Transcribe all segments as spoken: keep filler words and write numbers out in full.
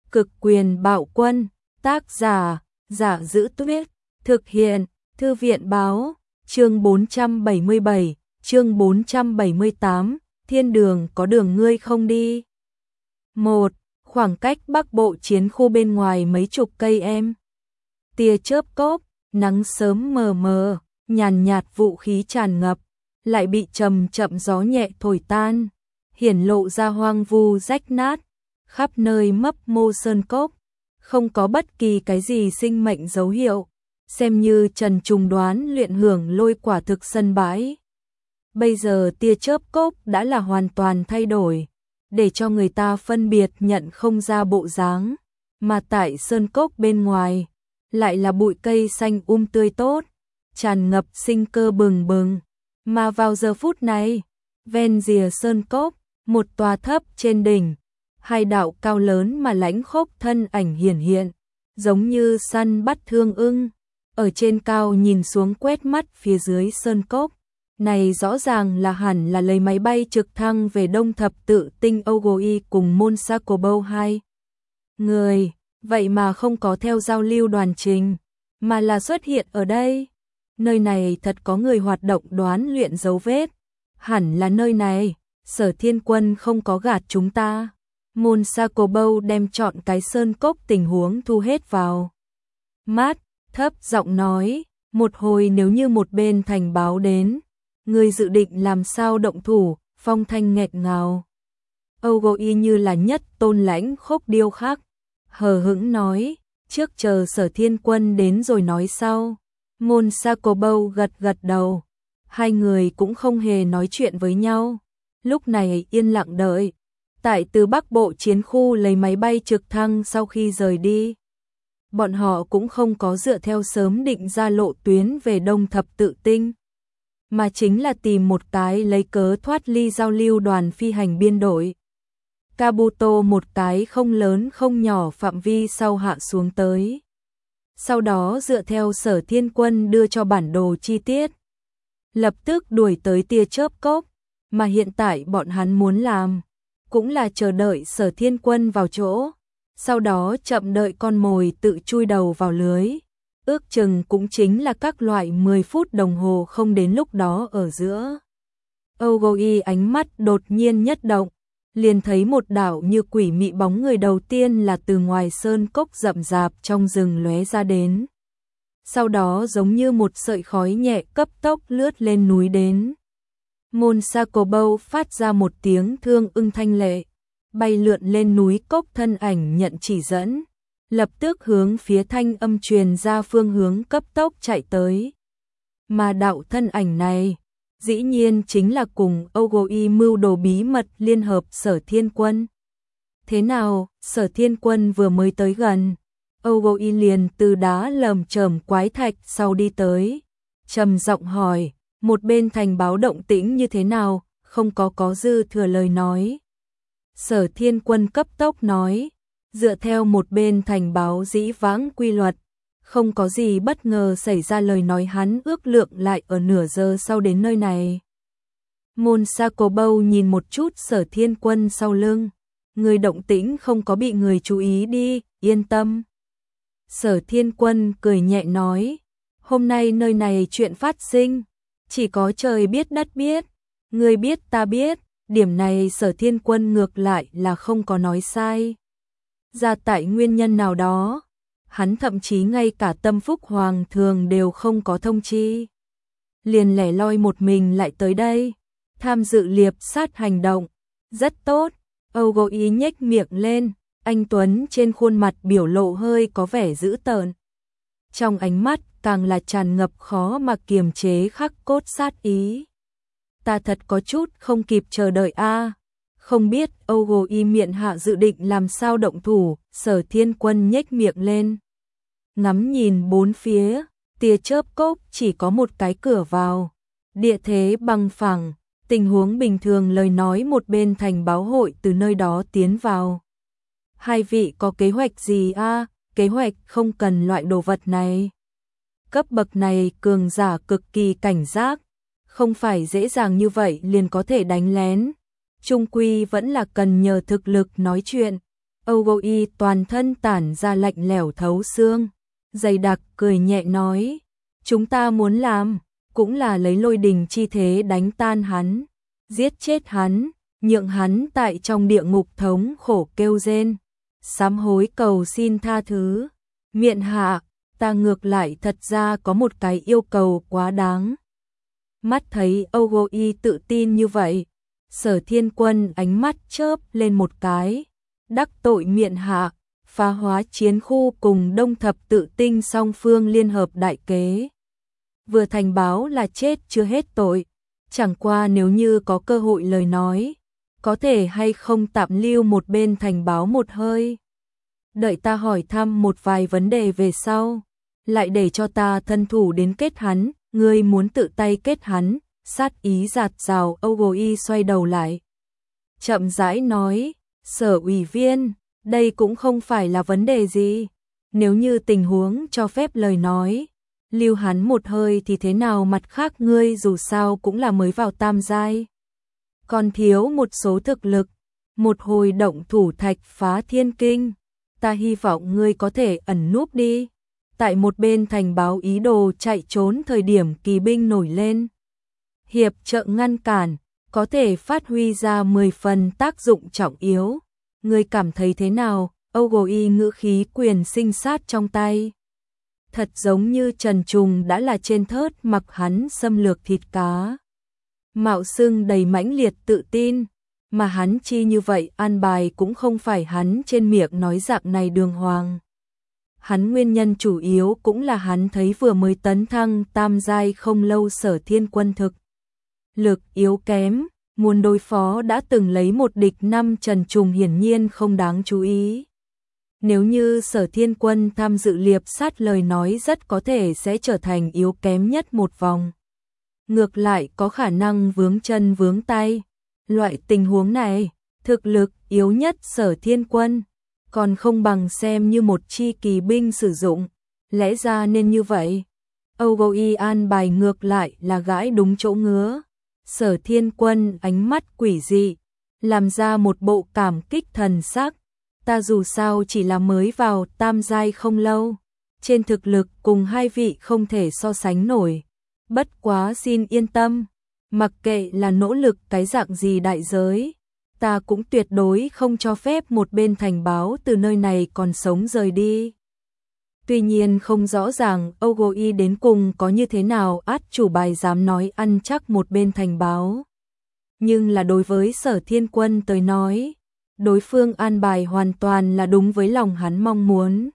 Cực quyền bạo quân, tác giả, Giả Dữ Tuyết, thực hiện, Thư viện báo, chương bốn trăm bảy mươi bảy, chương bốn trăm bảy mươi tám, thiên đường có đường ngươi không đi. một. Khoảng cách Bắc Bộ chiến khu bên ngoài mấy chục cây em. Tia chớp cốp, nắng sớm mờ mờ, nhàn nhạt vũ khí tràn ngập, lại bị chậm chậm gió nhẹ thổi tan, hiển lộ ra hoang vu rách nát, khắp nơi mấp mô sơn cốc, không có bất kỳ cái gì sinh mệnh dấu hiệu, xem như Trần Trùng đoán luyện hưởng lôi quả thực sân bãi. Bây giờ tia chớp cốc đã là hoàn toàn thay đổi, để cho người ta phân biệt nhận không ra bộ dáng, mà tại sơn cốc bên ngoài lại là bụi cây xanh um tươi tốt, tràn ngập sinh cơ bừng bừng, mà vào giờ phút này, ven rìa sơn cốc, một tòa thấp trên đỉnh, hai đạo cao lớn mà lãnh khốc thân ảnh hiển hiện, giống như săn bắt thương ưng, ở trên cao nhìn xuống quét mắt phía dưới sơn cốc. Này rõ ràng là hẳn là lấy máy bay trực thăng về Đông Thập Tự Tinh Ogoi cùng Monsakobo hai người, vậy mà không có theo giao lưu đoàn trình, mà là xuất hiện ở đây. Nơi này thật có người hoạt động đoán luyện dấu vết, hẳn là nơi này, Sở Thiên Quân không có gạt chúng ta. Monsakobo đem chọn cái sơn cốc tình huống thu hết vào mắt, thấp giọng nói, một hồi nếu như một bên thành báo đến, người dự định làm sao động thủ, phong thanh nghẹt ngào. Ogoi như là nhất tôn lãnh khốc điêu khắc, hờ hững nói, trước chờ Sở Thiên Quân đến rồi nói sau. Monsakobo gật gật đầu, hai người cũng không hề nói chuyện với nhau, lúc này yên lặng đợi. Tại từ Bắc Bộ chiến khu lấy máy bay trực thăng sau khi rời đi, bọn họ cũng không có dựa theo sớm định ra lộ tuyến về Đông Thập Tự Tinh, mà chính là tìm một cái lấy cớ thoát ly giao lưu đoàn phi hành biên đội. Kabuto một cái không lớn không nhỏ phạm vi sau hạ xuống tới. Sau đó dựa theo Sở Thiên Quân đưa cho bản đồ chi tiết, lập tức đuổi tới tia chớp cốc, mà hiện tại bọn hắn muốn làm cũng là chờ đợi Sở Thiên Quân vào chỗ, sau đó chậm đợi con mồi tự chui đầu vào lưới. Ước chừng cũng chính là các loại mười phút đồng hồ không đến lúc đó ở giữa. Ogoi ánh mắt đột nhiên nhất động, liền thấy một đạo như quỷ mị bóng người đầu tiên là từ ngoài sơn cốc rậm rạp trong rừng lóe ra đến. Sau đó giống như một sợi khói nhẹ cấp tốc lướt lên núi đến. Monsakobo phát ra một tiếng thương ưng thanh lệ, bay lượn lên núi cốc, thân ảnh nhận chỉ dẫn, lập tức hướng phía thanh âm truyền ra phương hướng cấp tốc chạy tới. Mà đạo thân ảnh này, dĩ nhiên chính là cùng Ogoi mưu đồ bí mật liên hợp Sở Thiên Quân. Thế nào, Sở Thiên Quân vừa mới tới gần, Ogoi liền từ đá lởm chởm quái thạch sau đi tới, trầm giọng hỏi, một bên thành báo động tĩnh như thế nào, không có có dư thừa lời nói. Sở Thiên Quân cấp tốc nói, dựa theo một bên thành báo dĩ vãng quy luật, không có gì bất ngờ xảy ra, lời nói hắn ước lượng lại ở nửa giờ sau đến nơi này. Monsakobo nhìn một chút Sở Thiên Quân sau lưng, người động tĩnh không có bị người chú ý đi, yên tâm. Sở Thiên Quân cười nhẹ nói, hôm nay nơi này chuyện phát sinh, chỉ có trời biết đất biết, người biết ta biết, điểm này Sở Thiên Quân ngược lại là không có nói sai. Ra tại nguyên nhân nào đó, hắn thậm chí ngay cả Tâm Phúc Hoàng thường đều không có thông chi. Liền lẻ loi một mình lại tới đây, tham dự liệp sát hành động, rất tốt. Ogoi nhếch miệng lên, anh Tuấn trên khuôn mặt biểu lộ hơi có vẻ dữ tợn. Trong ánh mắt càng là tràn ngập khó mà kiềm chế khắc cốt sát ý. Ta thật có chút không kịp chờ đợi a. Không biết Ogoi miệng hạ dự định làm sao động thủ. Sở Thiên Quân nhếch miệng lên, ngắm nhìn bốn phía, tia chớp cốc chỉ có một cái cửa vào, địa thế bằng phẳng, tình huống bình thường lời nói một bên thành báo hội từ nơi đó tiến vào. Hai vị có kế hoạch gì a? À? Kế hoạch không cần loại đồ vật này. Cấp bậc này cường giả cực kỳ cảnh giác, không phải dễ dàng như vậy liền có thể đánh lén. Trung quy vẫn là cần nhờ thực lực nói chuyện. Ogoi toàn thân tản ra lạnh lẽo thấu xương, dày đặc cười nhẹ nói, chúng ta muốn làm, cũng là lấy lôi đình chi thế đánh tan hắn, giết chết hắn, nhượng hắn tại trong địa ngục thống khổ kêu rên, sám hối cầu xin tha thứ. Miện hạ, ta ngược lại thật ra có một cái yêu cầu quá đáng. Mắt thấy Ogoi tự tin như vậy, Sở Thiên Quân ánh mắt chớp lên một cái, đắc tội miện hạ, phá hóa chiến khu cùng Đông Thập Tự Tinh song phương liên hợp đại kế. Vừa thành báo là chết chưa hết tội, chẳng qua nếu như có cơ hội lời nói, có thể hay không tạm lưu một bên thành báo một hơi. Đợi ta hỏi thăm một vài vấn đề về sau, lại để cho ta thân thủ đến kết hắn, ngươi muốn tự tay kết hắn, sát ý giạt rào. Ogoi xoay đầu lại, chậm rãi nói, Sở ủy viên, đây cũng không phải là vấn đề gì, nếu như tình huống cho phép lời nói, lưu hắn một hơi thì thế nào, mặt khác ngươi dù sao cũng là mới vào tam giai, còn thiếu một số thực lực, một hồi động thủ thạch phá thiên kinh, ta hy vọng ngươi có thể ẩn núp đi, tại một bên thành báo ý đồ chạy trốn thời điểm kỳ binh nổi lên, hiệp trợ ngăn cản, có thể phát huy ra mười phần tác dụng trọng yếu. Ngươi cảm thấy thế nào? Ogoi ngữ khí quyền sinh sát trong tay, thật giống như Trần Trùng đã là trên thớt mặc hắn xâm lược thịt cá. Mạo xưng đầy mãnh liệt tự tin, mà hắn chi như vậy an bài cũng không phải hắn trên miệng nói dạng này đường hoàng. Hắn nguyên nhân chủ yếu cũng là hắn thấy vừa mới tấn thăng tam giai không lâu Sở Thiên Quân thực lực yếu kém, muốn đối phó đã từng lấy một địch năm Trần Trùng hiển nhiên không đáng chú ý. Nếu như Sở Thiên Quân tham dự liệp sát lời nói rất có thể sẽ trở thành yếu kém nhất một vòng. Ngược lại có khả năng vướng chân vướng tay. Loại tình huống này, thực lực yếu nhất Sở Thiên Quân, còn không bằng xem như một chi kỳ binh sử dụng. Lẽ ra nên như vậy. Ogoi an bài ngược lại là gãi đúng chỗ ngứa. Sở Thiên Quân ánh mắt quỷ dị, làm ra một bộ cảm kích thần sắc. Ta dù sao chỉ là mới vào tam giai không lâu, trên thực lực cùng hai vị không thể so sánh nổi. Bất quá xin yên tâm, mặc kệ là nỗ lực cái dạng gì đại giới, ta cũng tuyệt đối không cho phép một bên thành báo từ nơi này còn sống rời đi. Tuy nhiên không rõ ràng Ogoi đến cùng có như thế nào át chủ bài dám nói ăn chắc một bên thành báo. Nhưng là đối với Sở Thiên Quân tới nói, đối phương an bài hoàn toàn là đúng với lòng hắn mong muốn.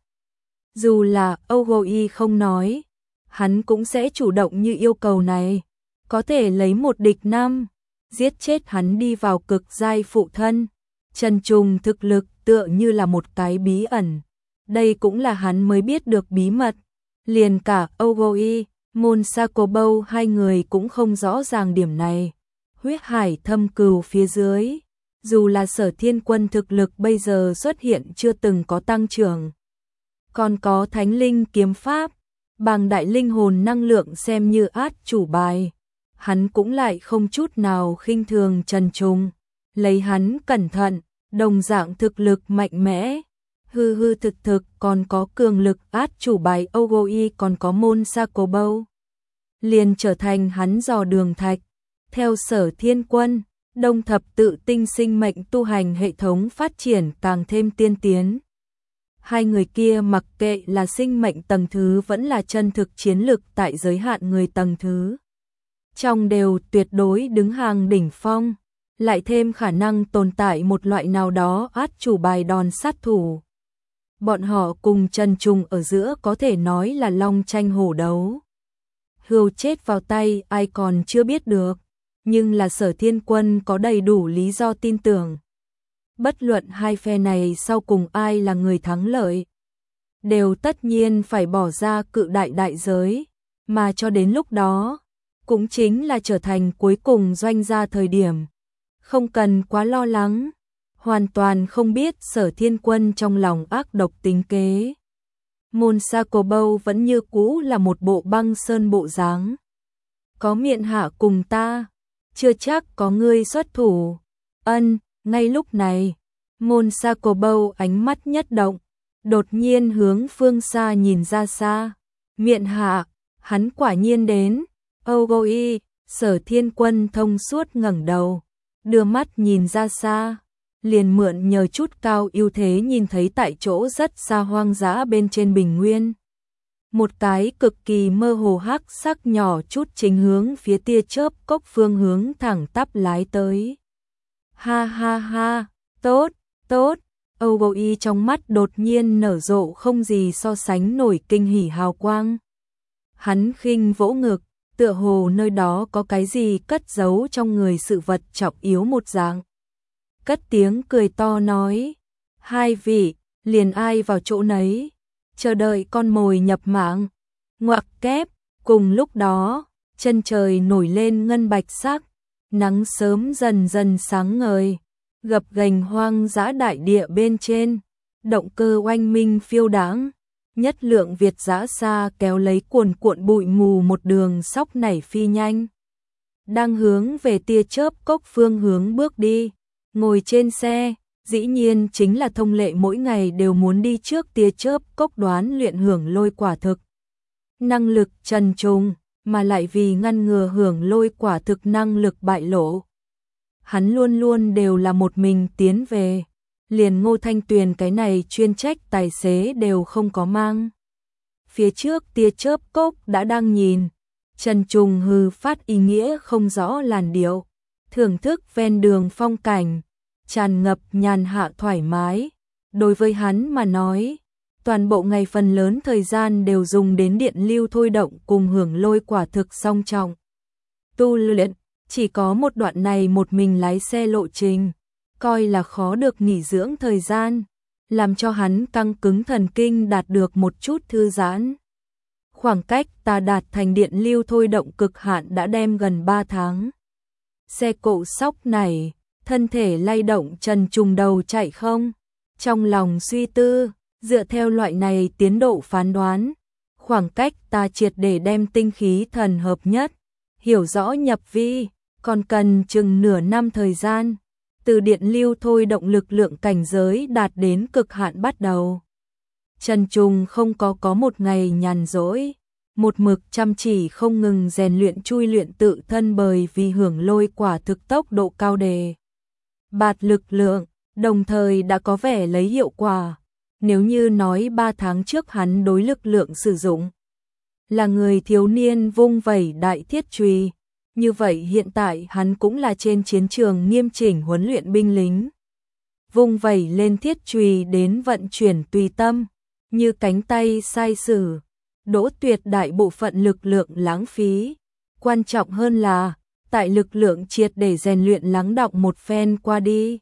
Dù là Ogoi không nói, hắn cũng sẽ chủ động như yêu cầu này, có thể lấy một địch năm, giết chết hắn đi vào cực giai phụ thân. Trần Trùng thực lực tựa như là một cái bí ẩn, đây cũng là hắn mới biết được bí mật. Liền cả Ogoi, Môn Sakobo hai người cũng không rõ ràng điểm này. Huyết hải thâm cừu phía dưới, dù là Sở Thiên Quân thực lực bây giờ xuất hiện chưa từng có tăng trưởng, còn có thánh linh kiếm pháp, bằng đại linh hồn năng lượng xem như át chủ bài, hắn cũng lại không chút nào khinh thường Trần Trùng, lấy hắn cẩn thận, đồng dạng thực lực mạnh mẽ, hư hư thực thực còn có cường lực át chủ bài Ogoi còn có Môn Sakobo, liền trở thành hắn dò đường thạch. Theo Sở Thiên Quân, Đông Thập Tự Tinh sinh mệnh tu hành hệ thống phát triển càng thêm tiên tiến. Hai người kia mặc kệ là sinh mệnh tầng thứ vẫn là chân thực chiến lực tại giới hạn người tầng thứ, trong đều tuyệt đối đứng hàng đỉnh phong, lại thêm khả năng tồn tại một loại nào đó át chủ bài đòn sát thủ. Bọn họ cùng Trần Trùng ở giữa có thể nói là long tranh hổ đấu. Hươu chết vào tay ai còn chưa biết được, nhưng là Sở Thiên Quân có đầy đủ lý do tin tưởng. Bất luận hai phe này sau cùng ai là người thắng lợi, đều tất nhiên phải bỏ ra cự đại đại giới, mà cho đến lúc đó, cũng chính là trở thành cuối cùng doanh gia thời điểm. Không cần quá lo lắng, hoàn toàn không biết Sở Thiên Quân trong lòng ác độc tính kế. Môn Sakobo vẫn như cũ là một bộ băng sơn bộ dáng. Có miện hạ cùng ta, chưa chắc có ngươi xuất thủ. Ân, ngay lúc này, Môn Sa Cổ Bâu ánh mắt nhất động, đột nhiên hướng phương xa nhìn ra xa. Miện hạ, hắn quả nhiên đến. Âu Goi, Sở Thiên Quân thông suốt ngẩng đầu, đưa mắt nhìn ra xa, liền mượn nhờ chút cao ưu thế nhìn thấy tại chỗ rất xa hoang dã bên trên bình nguyên. Một cái cực kỳ mơ hồ hắc sắc nhỏ chút chính hướng phía tia chớp cốc phương hướng thẳng tắp lái tới. Ha ha ha, tốt, tốt, Âu Goi trong mắt đột nhiên nở rộ không gì so sánh nổi kinh hỉ hào quang. Hắn khinh vỗ ngực, tựa hồ nơi đó có cái gì cất giấu trong người sự vật trọng yếu một dạng. Cất tiếng cười to nói, hai vị, liền ai vào chỗ nấy, chờ đợi con mồi nhập mạng. Ngoặc kép, cùng lúc đó, chân trời nổi lên ngân bạch sắc, nắng sớm dần dần sáng ngời, gập ghềnh hoang dã đại địa bên trên, động cơ oanh minh phiêu đãng. Nhất lượng Việt dã xa kéo lấy cuồn cuộn bụi mù một đường sóc nảy phi nhanh. Đang hướng về tia chớp cốc phương hướng bước đi, ngồi trên xe, dĩ nhiên chính là thông lệ mỗi ngày đều muốn đi trước tia chớp cốc đoán luyện hưởng lôi quả thực. Năng lực trần trùng, mà lại vì ngăn ngừa hưởng lôi quả thực năng lực bại lộ. Hắn luôn luôn đều là một mình tiến về. Liền Ngô Thanh Tuyền cái này chuyên trách tài xế đều không có mang. Phía trước tia chớp cốc đã đang nhìn, Trần Trùng hừ phát ý nghĩa không rõ làn điệu, thưởng thức ven đường phong cảnh, tràn ngập nhàn hạ thoải mái. Đối với hắn mà nói, toàn bộ ngày phần lớn thời gian đều dùng đến điện lưu thôi động cùng hưởng lôi quả thực song trọng. Tu luyện, chỉ có một đoạn này một mình lái xe lộ trình, coi là khó được nghỉ dưỡng thời gian, làm cho hắn căng cứng thần kinh đạt được một chút thư giãn. Khoảng cách ta đạt thành điện lưu thôi động cực hạn đã đem gần ba tháng. Xe cộ sóc này, thân thể lay động Trần Trùng đầu chạy không? Trong lòng suy tư, dựa theo loại này tiến độ phán đoán, khoảng cách ta triệt để đem tinh khí thần hợp nhất, hiểu rõ nhập vi, còn cần chừng nửa năm thời gian. Từ điện lưu thôi động lực lượng cảnh giới đạt đến cực hạn bắt đầu. Trần Trùng không có có một ngày nhàn rỗi, một mực chăm chỉ không ngừng rèn luyện chui luyện tự thân bởi vì hưởng lôi quả thực tốc độ cao đề. Bạt lực lượng, đồng thời đã có vẻ lấy hiệu quả. Nếu như nói ba tháng trước hắn đối lực lượng sử dụng là người thiếu niên vung vẩy đại thiết chùy, như vậy hiện tại hắn cũng là trên chiến trường nghiêm chỉnh huấn luyện binh lính. Vung vẩy lên thiết chùy đến vận chuyển tùy tâm, như cánh tay sai sử, đỗ tuyệt đại bộ phận lực lượng lãng phí. Quan trọng hơn là, tại lực lượng triệt để rèn luyện lắng đọng một phen qua đi.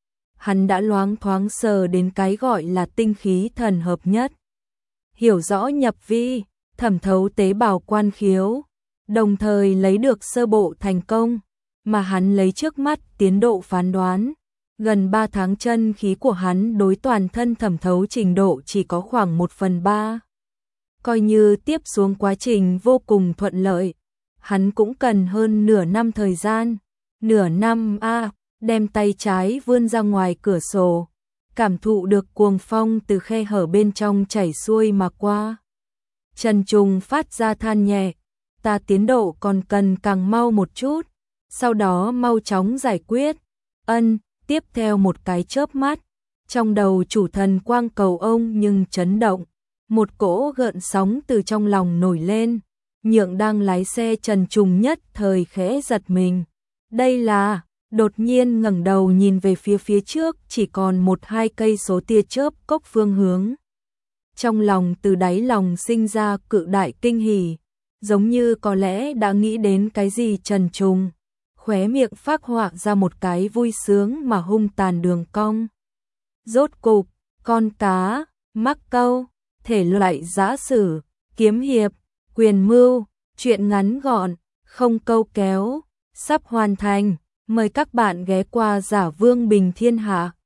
Hắn đã loáng thoáng sờ đến cái gọi là tinh khí thần hợp nhất. Hiểu rõ nhập vi, thẩm thấu tế bào quan khiếu, đồng thời lấy được sơ bộ thành công, mà hắn lấy trước mắt tiến độ phán đoán. Gần ba tháng chân khí của hắn đối toàn thân thẩm thấu trình độ chỉ có khoảng một phần ba. Coi như tiếp xuống quá trình vô cùng thuận lợi, hắn cũng cần hơn nửa năm thời gian. Nửa năm a à, đem tay trái vươn ra ngoài cửa sổ, cảm thụ được cuồng phong từ khe hở bên trong chảy xuôi mà qua. Trần Trùng phát ra than nhẹ, ta tiến độ còn cần càng mau một chút, sau đó mau chóng giải quyết. Ân, tiếp theo một cái chớp mắt, trong đầu chủ thần quang cầu ông nhưng chấn động, một cỗ gợn sóng từ trong lòng nổi lên, nhượng đang lái xe Trần Trùng nhất thời khẽ giật mình. Đây là, đột nhiên ngẩng đầu nhìn về phía phía trước chỉ còn một hai cây số tia chớp cốc phương hướng. Trong lòng từ đáy lòng sinh ra cự đại kinh hỉ, giống như có lẽ đã nghĩ đến cái gì. Trần Trùng khóe miệng phác họa ra một cái vui sướng mà hung tàn đường cong. Rốt cục, con cá, mắc câu, thể loại giã sử, kiếm hiệp, quyền mưu, truyện ngắn gọn, không câu kéo, sắp hoàn thành. Mời các bạn ghé qua Giả Vương Bình Thiên Hạ.